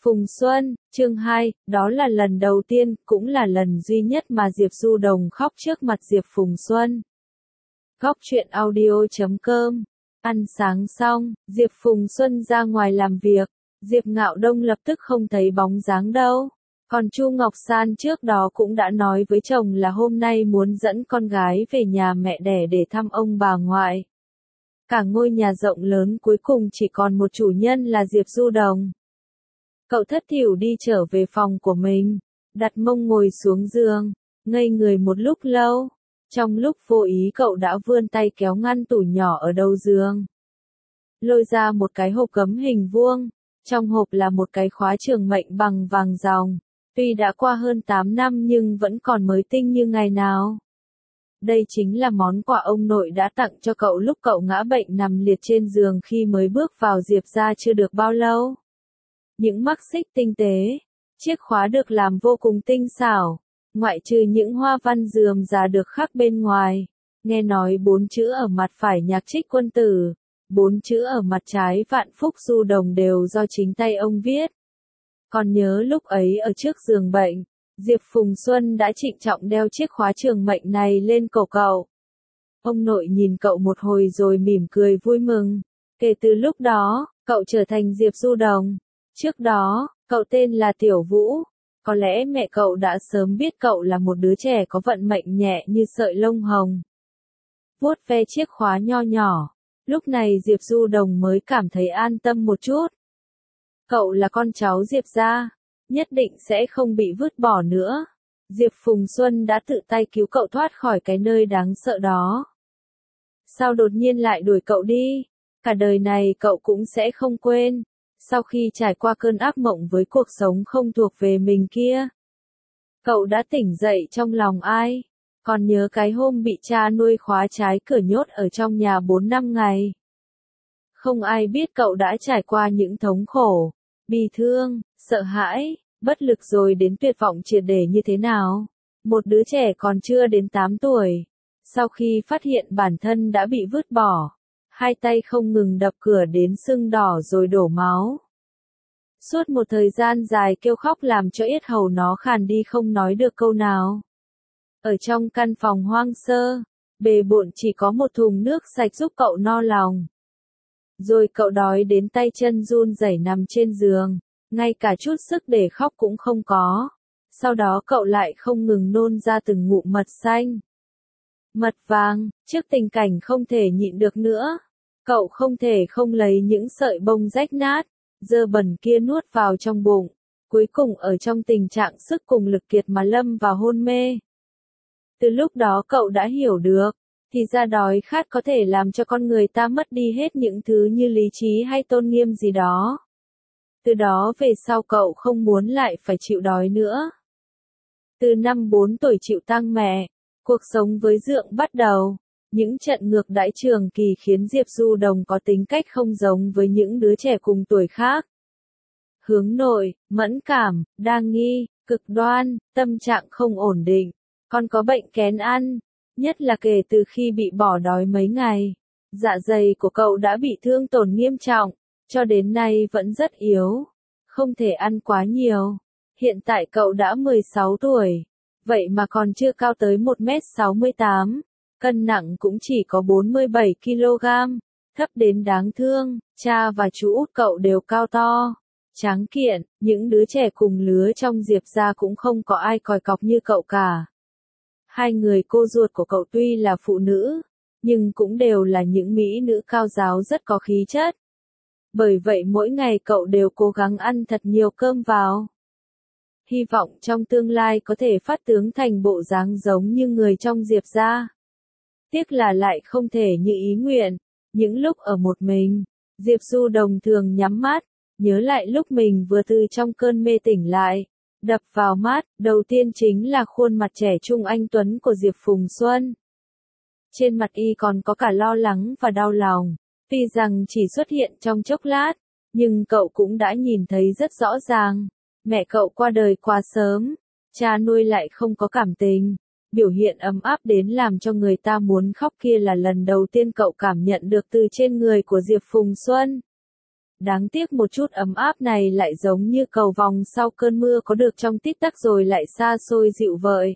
Phùng Xuân, chương 2, đó là lần đầu tiên, cũng là lần duy nhất mà Diệp Du Đồng khóc trước mặt Diệp Phùng Xuân. Góc truyện audio.com. Ăn sáng xong, Diệp Phùng Xuân ra ngoài làm việc, Diệp Ngạo Đông lập tức không thấy bóng dáng đâu. Còn Chu Ngọc San trước đó cũng đã nói với chồng là hôm nay muốn dẫn con gái về nhà mẹ đẻ để thăm ông bà ngoại. Cả ngôi nhà rộng lớn cuối cùng chỉ còn một chủ nhân là Diệp Du Đồng. Cậu thất thểu đi trở về phòng của mình, đặt mông ngồi xuống giường, ngây người một lúc lâu. Trong lúc vô ý cậu đã vươn tay kéo ngăn tủ nhỏ ở đầu giường. Lôi ra một cái hộp gấm hình vuông, trong hộp là một cái khóa trường mệnh bằng vàng ròng. Tuy đã qua hơn 8 năm nhưng vẫn còn mới tinh như ngày nào. Đây chính là món quà ông nội đã tặng cho cậu lúc cậu ngã bệnh nằm liệt trên giường khi mới bước vào Diệp gia chưa được bao lâu. Những mắc xích tinh tế, chiếc khóa được làm vô cùng tinh xảo, ngoại trừ những hoa văn rườm rà được khắc bên ngoài. Nghe nói 4 chữ ở mặt phải nhạc trích quân tử, 4 chữ ở mặt trái vạn phúc Du Đồng đều do chính tay ông viết. Còn nhớ lúc ấy ở trước giường bệnh, Diệp Phùng Xuân đã trịnh trọng đeo chiếc khóa trường mệnh này lên cổ cậu. Ông nội nhìn cậu một hồi rồi mỉm cười vui mừng. Kể từ lúc đó, cậu trở thành Diệp Du Đồng. Trước đó, cậu tên là Tiểu Vũ. Có lẽ mẹ cậu đã sớm biết cậu là một đứa trẻ có vận mệnh nhẹ như sợi lông hồng. Vuốt ve chiếc khóa nho nhỏ, lúc này Diệp Du Đồng mới cảm thấy an tâm một chút. Cậu là con cháu Diệp gia, nhất định sẽ không bị vứt bỏ nữa. Diệp Phùng Xuân đã tự tay cứu cậu thoát khỏi cái nơi đáng sợ đó. Sao đột nhiên lại đuổi cậu đi? Cả đời này cậu cũng sẽ không quên. Sau khi trải qua cơn ác mộng với cuộc sống không thuộc về mình kia, cậu đã tỉnh dậy trong lòng ai? Còn nhớ cái hôm bị cha nuôi khóa trái cửa nhốt ở trong nhà 4 năm ngày. Không ai biết cậu đã trải qua những thống khổ, bi thương, sợ hãi, bất lực rồi đến tuyệt vọng triệt để như thế nào. Một đứa trẻ còn chưa đến 8 tuổi, sau khi phát hiện bản thân đã bị vứt bỏ, hai tay không ngừng đập cửa đến sưng đỏ rồi đổ máu. Suốt một thời gian dài kêu khóc làm cho yết hầu nó khàn đi không nói được câu nào. Ở trong căn phòng hoang sơ, bề bộn chỉ có một thùng nước sạch giúp cậu no lòng. Rồi cậu đói đến tay chân run rẩy nằm trên giường, ngay cả chút sức để khóc cũng không có. Sau đó cậu lại không ngừng nôn ra từng ngụm mật xanh, mật vàng. Trước tình cảnh không thể nhịn được nữa, cậu không thể không lấy những sợi bông rách nát, dơ bẩn kia nuốt vào trong bụng. Cuối cùng ở trong tình trạng sức cùng lực kiệt mà lâm vào hôn mê. Từ lúc đó cậu đã hiểu được, thì ra đói khát có thể làm cho con người ta mất đi hết những thứ như lý trí hay tôn nghiêm gì đó. Từ đó về sau cậu không muốn lại phải chịu đói nữa. Từ năm 4 tuổi chịu tang mẹ, cuộc sống với Dượng bắt đầu. Những trận ngược đãi trường kỳ khiến Diệp Du Đồng có tính cách không giống với những đứa trẻ cùng tuổi khác. Hướng nội, mẫn cảm, đa nghi, cực đoan, tâm trạng không ổn định, còn có bệnh kén ăn. Nhất là kể từ khi bị bỏ đói mấy ngày, dạ dày của cậu đã bị thương tổn nghiêm trọng, cho đến nay vẫn rất yếu, không thể ăn quá nhiều. Hiện tại cậu đã 16 tuổi, vậy mà còn chưa cao tới 1m68, cân nặng cũng chỉ có 47 kg, thấp đến đáng thương. Cha và chú út cậu đều cao to, tráng kiện, những đứa trẻ cùng lứa trong Diệp gia cũng không có ai còi cọc như cậu cả. Hai người cô ruột của cậu tuy là phụ nữ, nhưng cũng đều là những mỹ nữ cao giáo rất có khí chất. Bởi vậy mỗi ngày cậu đều cố gắng ăn thật nhiều cơm vào. Hy vọng trong tương lai có thể phát tướng thành bộ dáng giống như người trong Diệp gia. Tiếc là lại không thể như ý nguyện. Những lúc ở một mình, Diệp Du Đồng thường nhắm mắt, nhớ lại lúc mình vừa từ trong cơn mê tỉnh lại. Đập vào mắt, đầu tiên chính là khuôn mặt trẻ trung anh tuấn của Diệp Phùng Xuân. Trên mặt y còn có cả lo lắng và đau lòng. Tuy rằng chỉ xuất hiện trong chốc lát, nhưng cậu cũng đã nhìn thấy rất rõ ràng. Mẹ cậu qua đời quá sớm, cha nuôi lại không có cảm tình. Biểu hiện ấm áp đến làm cho người ta muốn khóc kia là lần đầu tiên cậu cảm nhận được từ trên người của Diệp Phùng Xuân. Đáng tiếc một chút ấm áp này lại giống như cầu vồng sau cơn mưa có được trong tích tắc rồi lại xa xôi dịu vợi.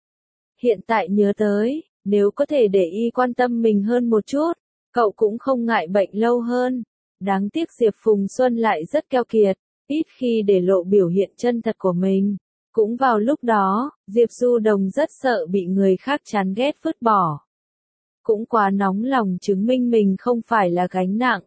Hiện tại nhớ tới, nếu có thể để y quan tâm mình hơn một chút, cậu cũng không ngại bệnh lâu hơn. Đáng tiếc Diệp Phùng Xuân lại rất keo kiệt, ít khi để lộ biểu hiện chân thật của mình. Cũng vào lúc đó, Diệp Du Đồng rất sợ bị người khác chán ghét vứt bỏ. Cũng quá nóng lòng chứng minh mình không phải là gánh nặng.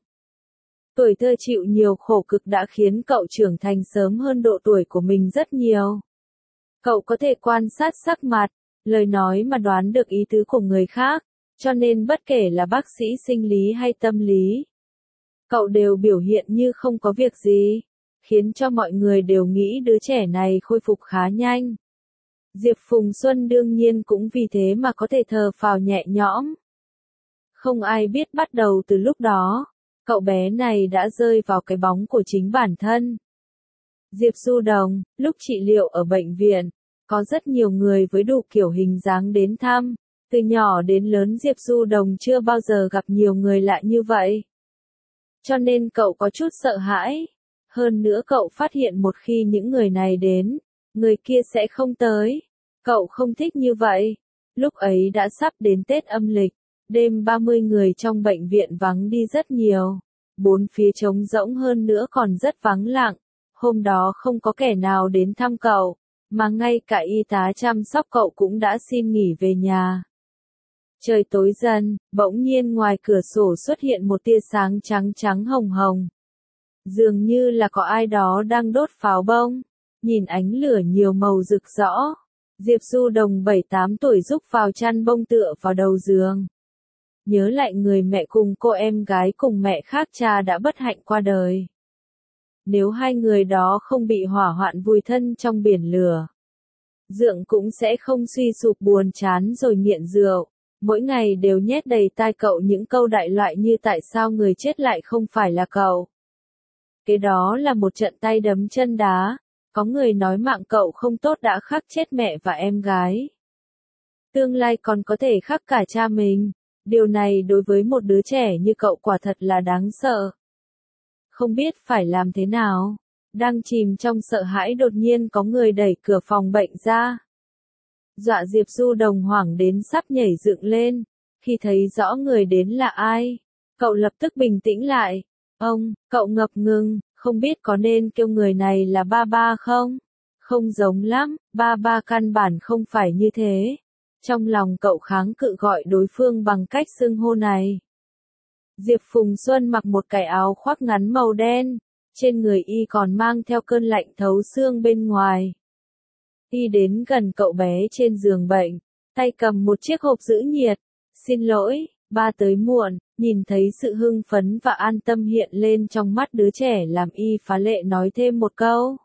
Tuổi thơ chịu nhiều khổ cực đã khiến cậu trưởng thành sớm hơn độ tuổi của mình rất nhiều. Cậu có thể quan sát sắc mặt, lời nói mà đoán được ý tứ của người khác, cho nên bất kể là bác sĩ sinh lý hay tâm lý, cậu đều biểu hiện như không có việc gì, khiến cho mọi người đều nghĩ đứa trẻ này khôi phục khá nhanh. Diệp Phùng Xuân đương nhiên cũng vì thế mà có thể thở phào nhẹ nhõm. Không ai biết bắt đầu từ lúc đó, cậu bé này đã rơi vào cái bóng của chính bản thân. Diệp Du Đồng, lúc trị liệu ở bệnh viện, có rất nhiều người với đủ kiểu hình dáng đến thăm, từ nhỏ đến lớn Diệp Du Đồng chưa bao giờ gặp nhiều người lạ như vậy. Cho nên cậu có chút sợ hãi. Hơn nữa cậu phát hiện một khi những người này đến, người kia sẽ không tới. Cậu không thích như vậy. Lúc ấy đã sắp đến Tết âm lịch, đêm 30 người trong bệnh viện vắng đi rất nhiều. Bốn phía trống rỗng hơn nữa còn rất vắng lặng. Hôm đó không có kẻ nào đến thăm cậu, mà ngay cả y tá chăm sóc cậu cũng đã xin nghỉ về nhà. Trời tối dần, bỗng nhiên ngoài cửa sổ xuất hiện một tia sáng trắng trắng hồng hồng. Dường như là có ai đó đang đốt pháo bông. Nhìn ánh lửa nhiều màu rực rõ. Diệp Du Đồng 7-8 tuổi rúc vào chăn bông tựa vào đầu giường. Nhớ lại người mẹ cùng cô em gái cùng mẹ khác cha đã bất hạnh qua đời. Nếu hai người đó không bị hỏa hoạn vùi thân trong biển lửa, Dượng cũng sẽ không suy sụp buồn chán rồi nghiện rượu. Mỗi ngày đều nhét đầy tai cậu những câu đại loại như tại sao người chết lại không phải là cậu. Cái đó là một trận tay đấm chân đá. Có người nói mạng cậu không tốt đã khắc chết mẹ và em gái. Tương lai còn có thể khắc cả cha mình. Điều này đối với một đứa trẻ như cậu quả thật là đáng sợ. Không biết phải làm thế nào. Đang chìm trong sợ hãi đột nhiên có người đẩy cửa phòng bệnh ra. Dọa Diệp Du Đồng hoảng đến sắp nhảy dựng lên. Khi thấy rõ người đến là ai, cậu lập tức bình tĩnh lại. Cậu ngập ngừng, không biết có nên kêu người này là ba ba không? Không giống lắm, ba ba căn bản không phải như thế. Trong lòng cậu kháng cự gọi đối phương bằng cách xưng hô này. Diệp Phùng Xuân mặc một cái áo khoác ngắn màu đen, trên người y còn mang theo cơn lạnh thấu xương bên ngoài. Y đến gần cậu bé trên giường bệnh, tay cầm một chiếc hộp giữ nhiệt. Xin lỗi, ba tới muộn. Nhìn thấy sự hưng phấn và an tâm hiện lên trong mắt đứa trẻ làm y phá lệ nói thêm một câu.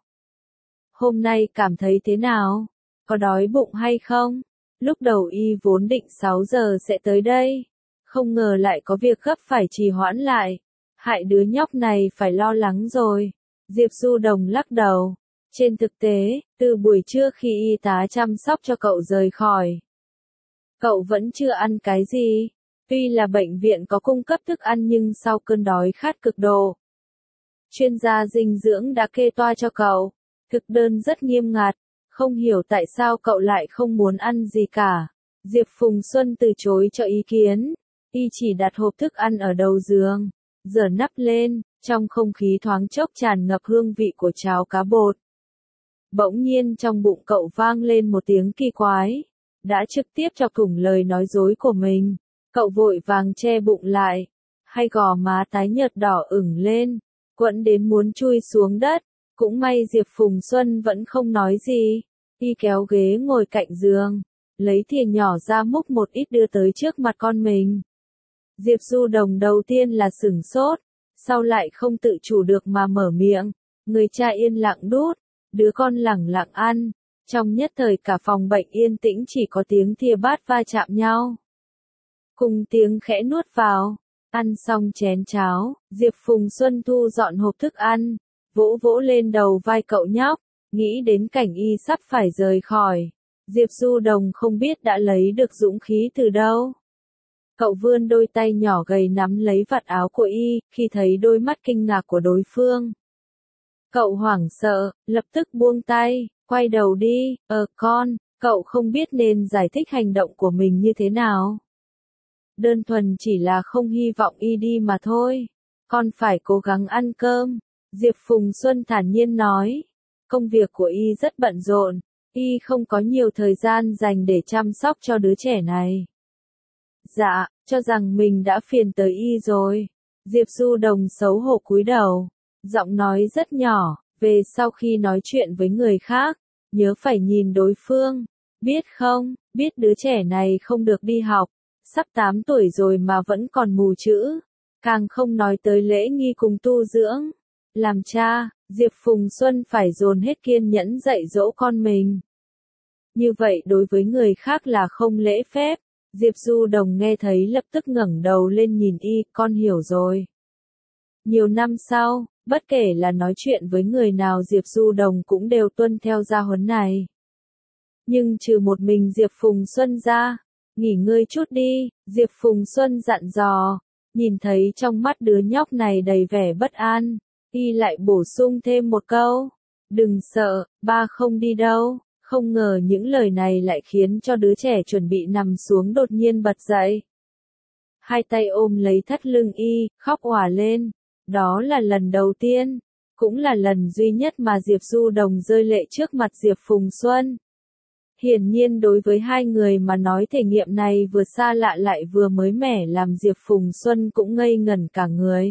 Hôm nay cảm thấy thế nào? Có đói bụng hay không? Lúc đầu y vốn định 6 giờ sẽ tới đây. Không ngờ lại có việc gấp phải trì hoãn lại. Hại đứa nhóc này phải lo lắng rồi. Diệp Du Đồng lắc đầu. Trên thực tế, từ buổi trưa khi y tá chăm sóc cho cậu rời khỏi, cậu vẫn chưa ăn cái gì. Tuy là bệnh viện có cung cấp thức ăn nhưng sau cơn đói khát cực độ, chuyên gia dinh dưỡng đã kê toa cho cậu. Thực đơn rất nghiêm ngặt, không hiểu tại sao cậu lại không muốn ăn gì cả. Diệp Phùng Xuân từ chối cho ý kiến. Y chỉ đặt hộp thức ăn ở đầu giường, giở nắp lên, trong không khí thoáng chốc tràn ngập hương vị của cháo cá bột. Bỗng nhiên trong bụng cậu vang lên một tiếng kỳ quái, đã trực tiếp chọc thủng lời nói dối của mình. Cậu vội vàng che bụng lại, hai gò má tái nhợt đỏ ửng lên, quẫn đến muốn chui xuống đất. Cũng may Diệp Phùng Xuân vẫn không nói gì. Y kéo ghế ngồi cạnh giường, lấy thìa nhỏ ra múc một ít đưa tới trước mặt con mình. Diệp Du Đồng đầu tiên là sửng sốt, sau lại không tự chủ được mà mở miệng. Người cha yên lặng đút, đứa con lẳng lặng ăn. Trong nhất thời cả phòng bệnh yên tĩnh chỉ có tiếng thìa bát va chạm nhau, cùng tiếng khẽ nuốt vào. Ăn xong chén cháo, Diệp Phùng Xuân thu dọn hộp thức ăn, vỗ vỗ lên đầu vai cậu nhóc, nghĩ đến cảnh y sắp phải rời khỏi. Diệp Du Đồng không biết đã lấy được dũng khí từ đâu. Cậu vươn đôi tay nhỏ gầy nắm lấy vạt áo của y, khi thấy đôi mắt kinh ngạc của đối phương. Cậu hoảng sợ, lập tức buông tay, quay đầu đi, con, cậu không biết nên giải thích hành động của mình như thế nào. Đơn thuần chỉ là không hy vọng y đi mà thôi. Con phải cố gắng ăn cơm. Diệp Phùng Xuân thản nhiên nói. Công việc của y rất bận rộn. Y không có nhiều thời gian dành để chăm sóc cho đứa trẻ này. Dạ, cho rằng mình đã phiền tới y rồi. Diệp Du Đồng xấu hổ cúi đầu. Giọng nói rất nhỏ, về sau khi nói chuyện với người khác, nhớ phải nhìn đối phương. Biết không, biết đứa trẻ này không được đi học. Sắp 8 tuổi rồi mà vẫn còn mù chữ. Càng không nói tới lễ nghi cùng tu dưỡng. Làm cha, Diệp Phùng Xuân phải dồn hết kiên nhẫn dạy dỗ con mình. Như vậy đối với người khác là không lễ phép. Diệp Du Đồng nghe thấy lập tức ngẩng đầu lên nhìn y, con hiểu rồi. Nhiều năm sau, bất kể là nói chuyện với người nào Diệp Du Đồng cũng đều tuân theo gia huấn này. Nhưng trừ một mình Diệp Phùng Xuân ra, nghỉ ngơi chút đi, Diệp Phùng Xuân dặn dò, nhìn thấy trong mắt đứa nhóc này đầy vẻ bất an, y lại bổ sung thêm một câu, đừng sợ, ba không đi đâu. Không ngờ những lời này lại khiến cho đứa trẻ chuẩn bị nằm xuống đột nhiên bật dậy. Hai tay ôm lấy thắt lưng y, khóc òa lên. Đó là lần đầu tiên, cũng là lần duy nhất mà Diệp Du Đồng rơi lệ trước mặt Diệp Phùng Xuân. Hiển nhiên đối với hai người mà nói thể nghiệm này vừa xa lạ lại vừa mới mẻ làm Diệp Phùng Xuân cũng ngây ngẩn cả người.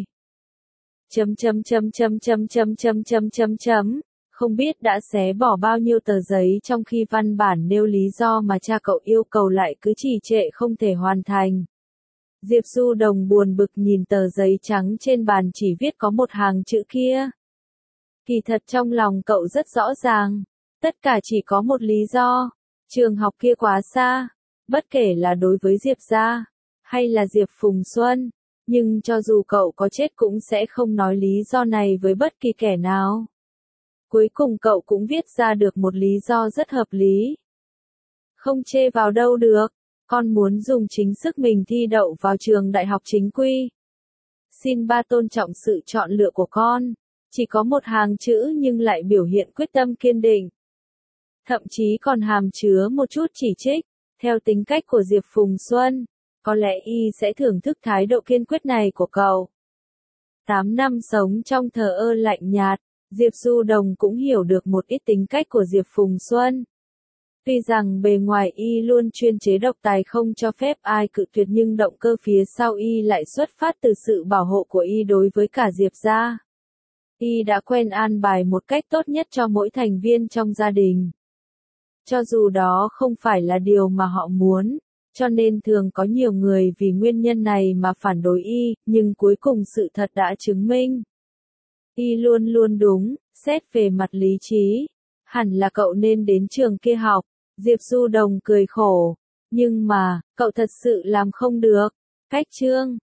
Không biết đã xé bỏ bao nhiêu tờ giấy trong khi văn bản nêu lý do mà cha cậu yêu cầu lại cứ trì trệ không thể hoàn thành. Diệp Du Đồng buồn bực nhìn tờ giấy trắng trên bàn chỉ viết có một hàng chữ kia. Kỳ thật trong lòng cậu rất rõ ràng, tất cả chỉ có một lý do, trường học kia quá xa, bất kể là đối với Diệp gia, hay là Diệp Phùng Xuân, nhưng cho dù cậu có chết cũng sẽ không nói lý do này với bất kỳ kẻ nào. Cuối cùng cậu cũng viết ra được một lý do rất hợp lý. Không chê vào đâu được, con muốn dùng chính sức mình thi đậu vào trường đại học chính quy. Xin ba tôn trọng sự chọn lựa của con. Chỉ có một hàng chữ nhưng lại biểu hiện quyết tâm kiên định. Thậm chí còn hàm chứa một chút chỉ trích. Theo tính cách của Diệp Phùng Xuân, có lẽ y sẽ thưởng thức thái độ kiên quyết này của cậu. 8 năm sống trong thờ ơ lạnh nhạt, Diệp Du Đồng cũng hiểu được một ít tính cách của Diệp Phùng Xuân. Tuy rằng bề ngoài y luôn chuyên chế độc tài không cho phép ai cự tuyệt nhưng động cơ phía sau y lại xuất phát từ sự bảo hộ của y đối với cả Diệp gia. Y đã quen an bài một cách tốt nhất cho mỗi thành viên trong gia đình. Cho dù đó không phải là điều mà họ muốn, cho nên thường có nhiều người vì nguyên nhân này mà phản đối y, nhưng cuối cùng sự thật đã chứng minh. Y luôn luôn đúng, xét về mặt lý trí. Hẳn là cậu nên đến trường kia học. Diệp Du Đồng cười khổ. Nhưng mà, cậu thật sự làm không được. Cách chương